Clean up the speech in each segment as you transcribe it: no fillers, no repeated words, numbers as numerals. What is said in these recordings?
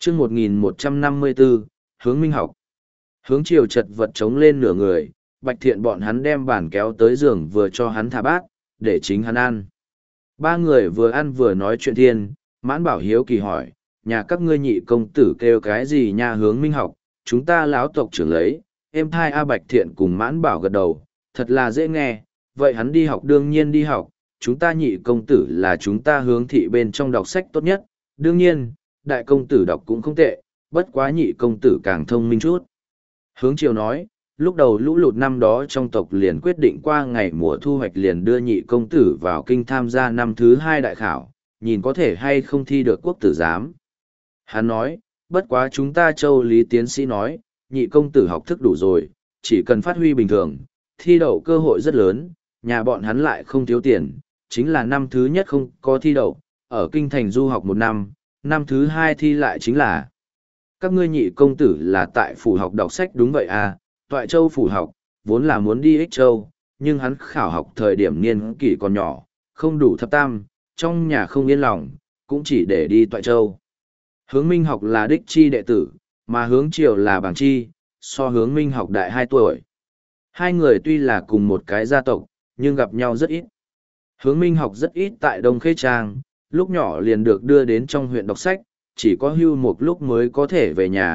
chương 1154, hướng minh học. Hướng chiều chật vật chống lên nửa người, Bạch Thiện bọn hắn đem bàn kéo tới giường vừa cho hắn thả bát, để chính hắn ăn. Ba người vừa ăn vừa nói chuyện thiên, Mãn Bảo hiếu kỳ hỏi, nhà các ngươi nhị công tử kêu cái gì nha hướng minh học, chúng ta lão tộc trưởng lấy, em thai A Bạch Thiện cùng Mãn Bảo gật đầu, thật là dễ nghe, vậy hắn đi học đương nhiên đi học, chúng ta nhị công tử là chúng ta hướng thị bên trong đọc sách tốt nhất, đương nhiên, đại công tử đọc cũng không tệ, bất quá nhị công tử càng thông minh chút. Hướng Triều nói, lúc đầu lũ lụt năm đó trong tộc liền quyết định qua ngày mùa thu hoạch liền đưa nhị công tử vào kinh tham gia năm thứ 2 đại khảo, nhìn có thể hay không thi được quốc tử giám. Hắn nói, bất quá chúng ta Châu Lý tiến sĩ nói, nhị công tử học thức đủ rồi, chỉ cần phát huy bình thường, thi đậu cơ hội rất lớn, nhà bọn hắn lại không thiếu tiền, chính là năm thứ nhất không có thi đậu, ở kinh thành du học 1 năm, năm thứ 2 thi lại chính là. Các ngươi nhị công tử là tại phủ học đọc sách đúng vậy à, Toại Châu phủ học, vốn là muốn đi Ích Châu, nhưng hắn khảo học thời điểm niên kỷ còn nhỏ, không đủ thập tam, trong nhà không yên lòng, cũng chỉ để đi Toại Châu. Hướng Minh học là đích chi đệ tử, mà Hướng Triều là bảng chi, so Hướng Minh học đại 2 tuổi. Hai người tuy là cùng một cái gia tộc, nhưng gặp nhau rất ít. Hướng Minh học rất ít tại Đông Khê Trang, lúc nhỏ liền được đưa đến trong huyện đọc sách, chỉ có hưu một lúc mới có thể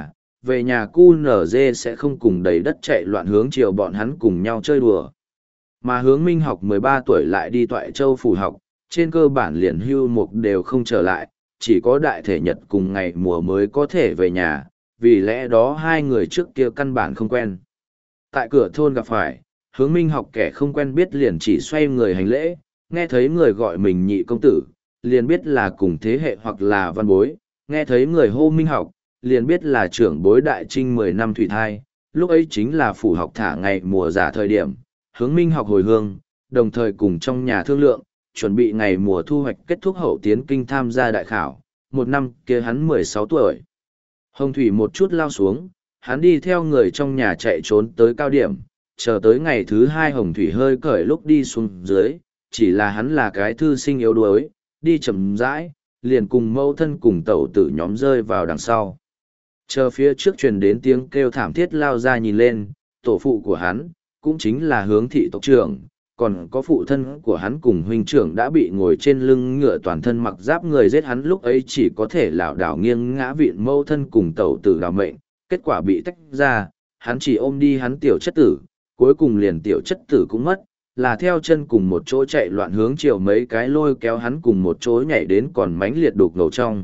về nhà QNZ sẽ không cùng đầy đất chạy loạn Hướng Triều bọn hắn cùng nhau chơi đùa. Mà Hướng Minh học 13 tuổi lại đi Toại Châu phủ học, trên cơ bản liền hưu một đều không trở lại, chỉ có đại thể nhật cùng ngày mùa mới có thể về nhà, vì lẽ đó hai người trước kia căn bản không quen. Tại cửa thôn gặp phải, Hướng Minh học kẻ không quen biết liền chỉ xoay người hành lễ, nghe thấy người gọi mình nhị công tử, liền biết là cùng thế hệ hoặc là văn bối, nghe thấy người hô Minh học, liền biết là trưởng bối đại trinh 10 năm thủy thai, lúc ấy chính là phủ học thả ngày mùa giả thời điểm, Hướng Minh học hồi hương, đồng thời cùng trong nhà thương lượng, chuẩn bị ngày mùa thu hoạch kết thúc hậu tiến kinh tham gia đại khảo, 1 năm kia hắn 16 tuổi. Hồng thủy một chút lao xuống, hắn đi theo người trong nhà chạy trốn tới cao điểm, chờ tới ngày thứ 2 hồng thủy hơi cởi lúc đi xuống dưới, chỉ là hắn là cái thư sinh yếu đuối, đi chậm rãi, liền cùng mẫu thân cùng tẩu tử nhóm rơi vào đằng sau. Chờ phía trước truyền đến tiếng kêu thảm thiết lao ra nhìn lên, tổ phụ của hắn, cũng chính là Hướng thị tộc trưởng, còn có phụ thân của hắn cùng huynh trưởng đã bị ngồi trên lưng ngựa toàn thân mặc giáp người giết hắn lúc ấy chỉ có thể lảo đảo nghiêng ngã viện mẫu thân cùng tẩu tử đào mệnh, kết quả bị tách ra, hắn chỉ ôm đi hắn tiểu chất tử, cuối cùng liền tiểu chất tử cũng mất, là theo chân cùng một chỗ chạy loạn Hướng Triều mấy cái lôi kéo hắn cùng một chỗ nhảy đến còn mánh liệt đục ngầu trong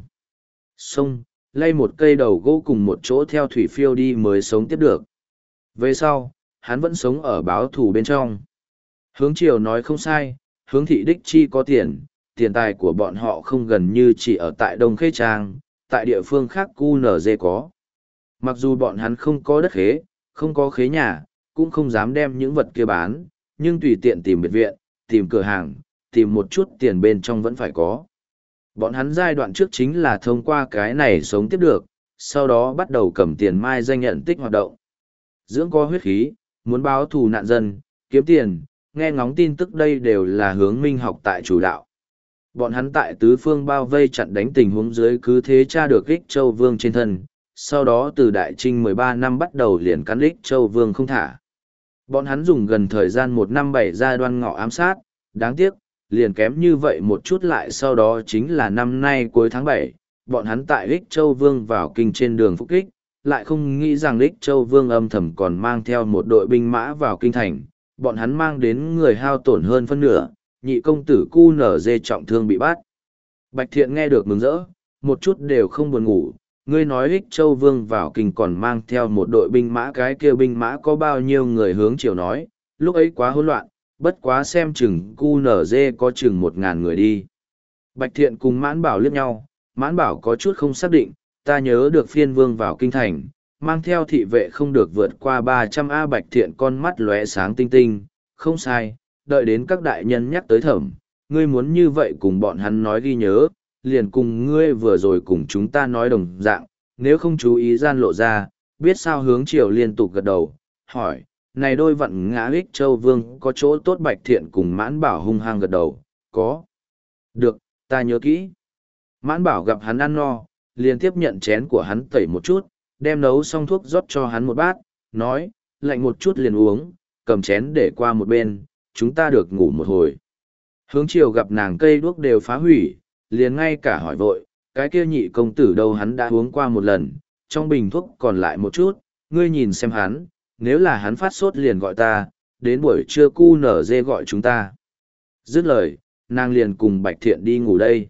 sông, lay một cây đầu gỗ cùng một chỗ theo thủy phiêu đi mới sống tiếp được. Về sau, hắn vẫn sống ở báo thù bên trong. Hướng Triều nói không sai, Hướng thị đích chi có tiền, tiền tài của bọn họ không gần như chỉ ở tại Đông Khê Trang, tại địa phương khác QNZ có. Mặc dù bọn hắn không có đất khế, không có khế nhà, cũng không dám đem những vật kia bán, nhưng tùy tiện tìm biệt viện, tìm cửa hàng, tìm một chút tiền bên trong vẫn phải có. Bọn hắn giai đoạn trước chính là thông qua cái này sống tiếp được, sau đó bắt đầu cầm tiền mai danh nhận tích hoạt động. Dưỡng có huyết khí, muốn báo thù nạn dân, kiếm tiền, nghe ngóng tin tức đây đều là Hướng Minh học tại chủ đạo. Bọn hắn tại tứ phương bao vây chặn đánh tình huống dưới cứ thế tra được Ích Châu Vương trên thân, sau đó từ Đại Trinh 13 năm bắt đầu liền cắn Ích Châu Vương không thả. Bọn hắn dùng gần thời gian 1 năm 7 ra Đoan Ngọ ám sát, đáng tiếc, liền kém như vậy một chút lại sau đó chính là năm nay cuối tháng 7, bọn hắn tại Ích Châu Vương vào kinh trên đường phục kích, lại không nghĩ rằng Ích Châu Vương âm thầm còn mang theo một đội binh mã vào kinh thành, bọn hắn mang đến người hao tổn hơn phân nửa, nhị công tử QNZ trọng thương bị bắt. Bạch Thiện nghe được mừng rỡ, một chút đều không buồn ngủ, ngươi nói Ích Châu Vương vào kinh còn mang theo một đội binh mã, cái kia binh mã có bao nhiêu người Hướng Triều nói, lúc ấy quá hỗn loạn, bất quá xem chừng QNZ có chừng 1000 người đi. Bạch Thiện cùng Mãn Bảo liếc nhau, Mãn Bảo có chút không xác định, ta nhớ được phiên vương vào kinh thành, mang theo thị vệ không được vượt qua 300 A. Bạch Thiện con mắt lóe sáng tinh tinh, không sai, đợi đến các đại nhân nhắc tới thẩm, ngươi muốn như vậy cùng bọn hắn nói ghi nhớ, liền cùng ngươi vừa rồi cùng chúng ta nói đồng dạng, nếu không chú ý gian lộ ra, biết sao. Hướng Triều liên tục gật đầu, hỏi, này đôi vận ngã Ích Châu Vương có chỗ tốt? Bạch Thiện cùng Mãn Bảo hung hăng gật đầu, có. Được, ta nhớ kỹ. Mãn Bảo gặp hắn ăn no, liền tiếp nhận chén của hắn tẩy một chút, đem nấu xong thuốc rót cho hắn một bát, nói, lạnh một chút liền uống, cầm chén để qua một bên, chúng ta được ngủ một hồi. Hướng chiều gặp nàng cây đuốc đều phá hủy, liền ngay cả hỏi vội, cái kia nhị công tử đâu, hắn đã uống qua một lần, trong bình thuốc còn lại một chút, ngươi nhìn xem hắn, nếu là hắn phát sốt liền gọi ta, đến buổi trưa cu nở dê gọi chúng ta. Dứt lời, nàng liền cùng Bạch Thiện đi ngủ đây.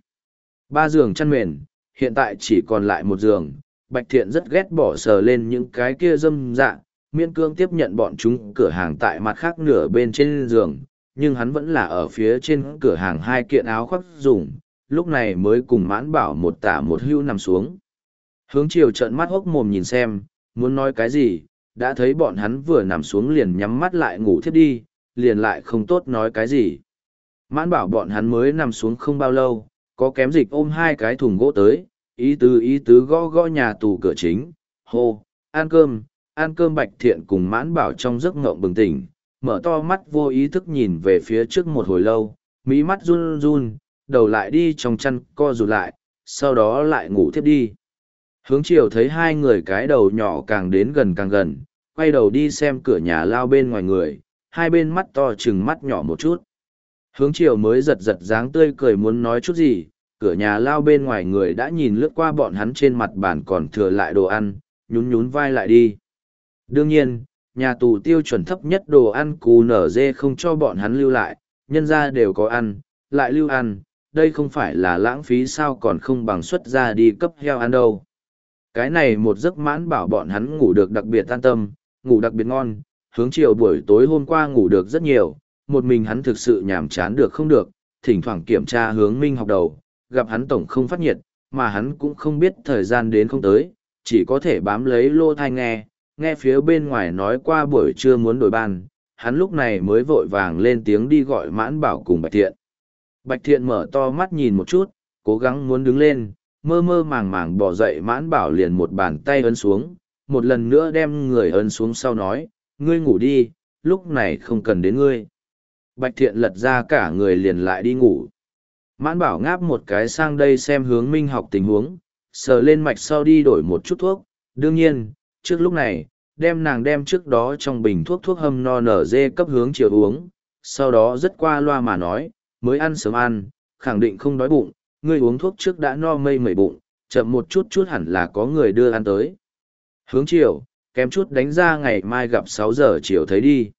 3 giường chăn mền, hiện tại chỉ còn lại 1 giường, Bạch Thiện rất ghét bỏ sờ lên những cái kia dâm dạ, miễn cương tiếp nhận bọn chúng cửa hàng tại mặt khác nửa bên trên giường, nhưng hắn vẫn là ở phía trên cửa hàng 2 kiện áo khoác dùng, lúc này mới cùng Mãn Bảo một tả một hưu nằm xuống. Hướng chiều trợn mắt hốc mồm nhìn xem, muốn nói cái gì, đã thấy bọn hắn vừa nằm xuống liền nhắm mắt lại ngủ thiếp đi, liền lại không tốt nói cái gì. Mãn Bảo bọn hắn mới nằm xuống không bao lâu, có kém dịch ôm 2 cái thùng gỗ tới, ý tứ gõ gõ nhà tù cửa chính, hô, ăn cơm. Bạch Thiện cùng Mãn Bảo trong giấc ngộng bừng tỉnh, mở to mắt vô ý thức nhìn về phía trước một hồi lâu, mí mắt run run, đầu lại đi trong chăn co rụt lại, sau đó lại ngủ thiếp đi. Hướng chiều thấy 2 người cái đầu nhỏ càng đến gần càng gần, quay đầu đi xem cửa nhà lao bên ngoài người, 2 bên mắt to chừng mắt nhỏ một chút. Hướng chiều mới giật dáng tươi cười muốn nói chút gì, cửa nhà lao bên ngoài người đã nhìn lướt qua bọn hắn trên mặt bàn còn thừa lại đồ ăn, nhún vai lại đi. Đương nhiên, nhà tù tiêu chuẩn thấp nhất đồ ăn cù nở dê không cho bọn hắn lưu lại, nhân ra đều có ăn, lại lưu ăn, đây không phải là lãng phí sao còn không bằng xuất ra đi cấp heo ăn đâu. Cái này một giấc Mãn Bảo bọn hắn ngủ được đặc biệt an tâm, ngủ đặc biệt ngon, hướng chiều buổi tối hôm qua ngủ được rất nhiều, một mình hắn thực sự nhàm chán được không được, thỉnh thoảng kiểm tra Hướng Minh học đầu, gặp hắn tổng không phát nhiệt, mà hắn cũng không biết thời gian đến không tới, chỉ có thể bám lấy lô thai nghe phía bên ngoài nói qua buổi trưa muốn đổi ban, hắn lúc này mới vội vàng lên tiếng đi gọi Mãn Bảo cùng Bạch Thiện. Bạch Thiện mở to mắt nhìn một chút, cố gắng muốn đứng lên, mơ màng bỏ dậy. Mãn Bảo liền một bàn tay ấn xuống, một lần nữa đem người ấn xuống sau nói, ngươi ngủ đi, lúc này không cần đến ngươi. Bạch Thiện lật ra cả người liền lại đi ngủ. Mãn Bảo ngáp một cái sang đây xem Hướng Minh học tình huống, sờ lên mạch sau đi đổi một chút thuốc, đương nhiên, trước lúc này, nàng đem trước đó trong bình thuốc hâm no nở dê cấp Hướng chiều uống, sau đó rất qua loa mà nói, mới ăn sớm ăn, khẳng định không đói bụng, ngươi uống thuốc trước đã no mây mẩy bụng, chậm một chút hẳn là có người đưa ăn tới. Hướng chiều, kém chút đánh ra ngày mai gặp 6 giờ chiều thấy đi.